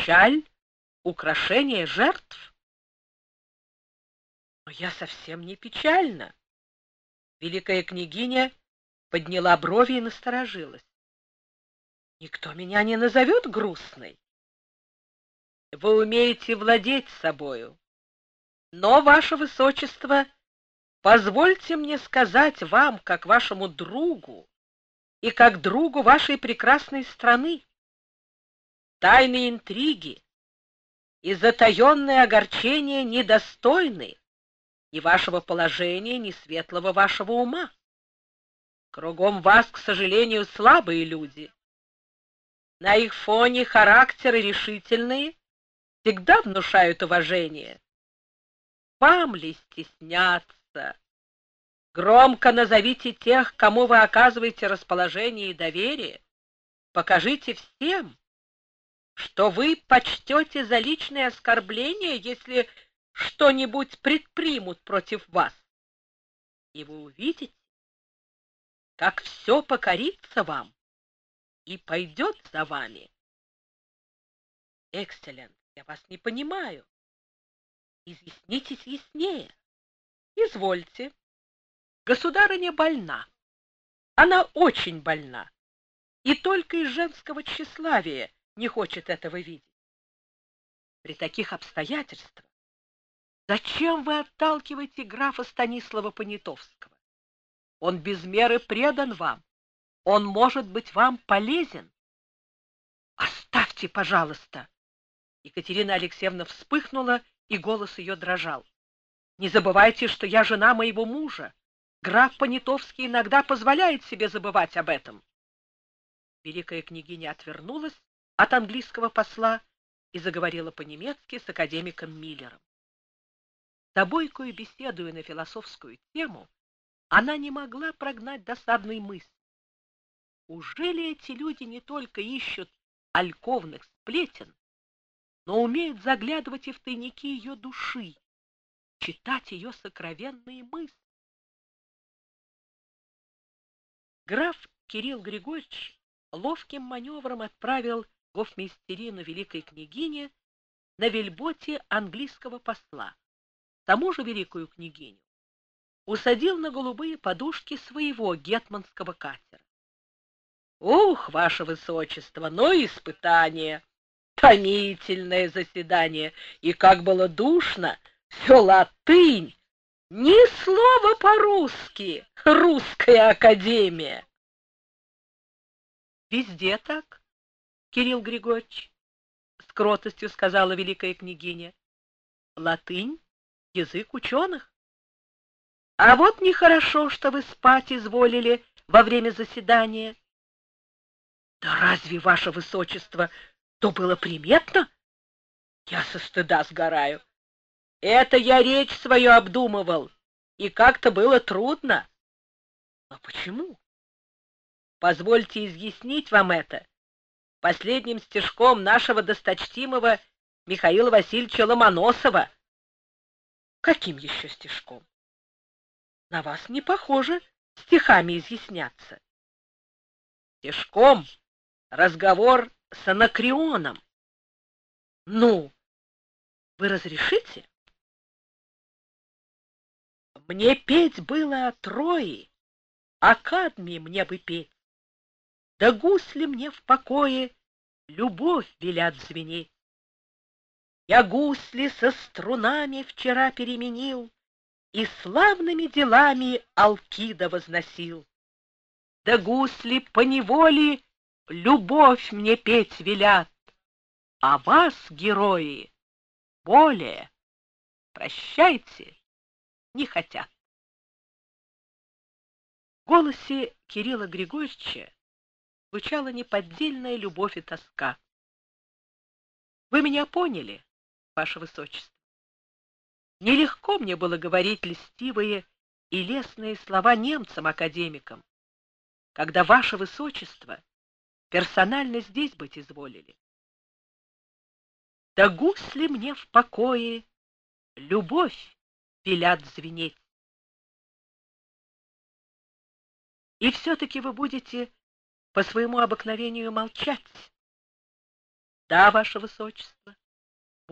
печаль — украшение жертв. Но я совсем не печальна. Великая княгиня подняла брови и насторожилась. Никто меня не назовет грустной. Вы умеете владеть собою. Но, ваше высочество, позвольте мне сказать вам, как вашему другу и как другу вашей прекрасной страны, тайные интриги и затаенные огорчения недостойны ни вашего положения, ни светлого вашего ума. Кругом вас, к сожалению, слабые люди. На их фоне характеры решительные всегда внушают уважение. Вам ли стесняться? Громко назовите тех, кому вы оказываете расположение и доверие. Покажите всем, что вы почтете за личное оскорбление, если что-нибудь предпримут против вас. И вы увидите, как все покорится вам и пойдет за вами. Экселленс, я вас не понимаю. Изъяснитесь яснее. Извольте. Государыня больна. Она очень больна. И только из женского тщеславия не хочет этого видеть. При таких обстоятельствах зачем вы отталкиваете графа Станислава Понятовского? Он без меры предан вам. Он может быть вам полезен. Оставьте, пожалуйста. Екатерина Алексеевна вспыхнула, и голос ее дрожал. Не забывайте, что я жена моего мужа. Граф Понятовский иногда позволяет себе забывать об этом. Великая княгиня отвернулась от английского посла и заговорила по-немецки с академиком Миллером. Тобойкою беседуя на философскую тему, она не могла прогнать досадной мысли. Ужели эти люди не только ищут альковных сплетен, но умеют заглядывать и в тайники ее души, читать ее сокровенные мысли? Граф Кирилл Григорьевич ловким маневром отправил гофмейстерину великой княгини на вельботе английского посла, тому же великую княгиню усадил на голубые подушки своего гетманского катера. Ух, ваше высочество, но испытание! Томительное заседание, и как было душно, все латынь, ни слова по-русски, русская академия. Везде так, Кирилл Григорьевич, с кротостью сказала великая княгиня. Латынь — язык ученых. А вот нехорошо, что вы спать изволили во время заседания. Да разве, ваше высочество, то было приметно? Я со стыда сгораю. Это я речь свою обдумывал, и как-то было трудно. Но почему? Позвольте изъяснить вам это последним стишком нашего досточтимого Михаила Васильевича Ломоносова. Каким еще стишком? На вас не похоже стихами изъясняться. Стишком разговор с Анакреоном. Ну, вы разрешите? Мне петь было о Трое, о Кадме мне бы петь. Да гусли мне в покое любовь велят звенеть. Я гусли со струнами вчера переменил и славными делами Алкида возносил. Да гусли поневоле любовь мне петь велят, а вас, герои, более, прощайте, не хотят. В голосе Кирилла Григорьевича звучала неподдельная любовь и тоска. Вы меня поняли, ваше высочество. Нелегко мне было говорить льстивые и лестные слова немцам-академикам, когда ваше высочество персонально здесь быть изволили. Да гусли мне в покое любовь велят звенеть. И все-таки вы будете по своему обыкновению молчать. Да, ваше высочество.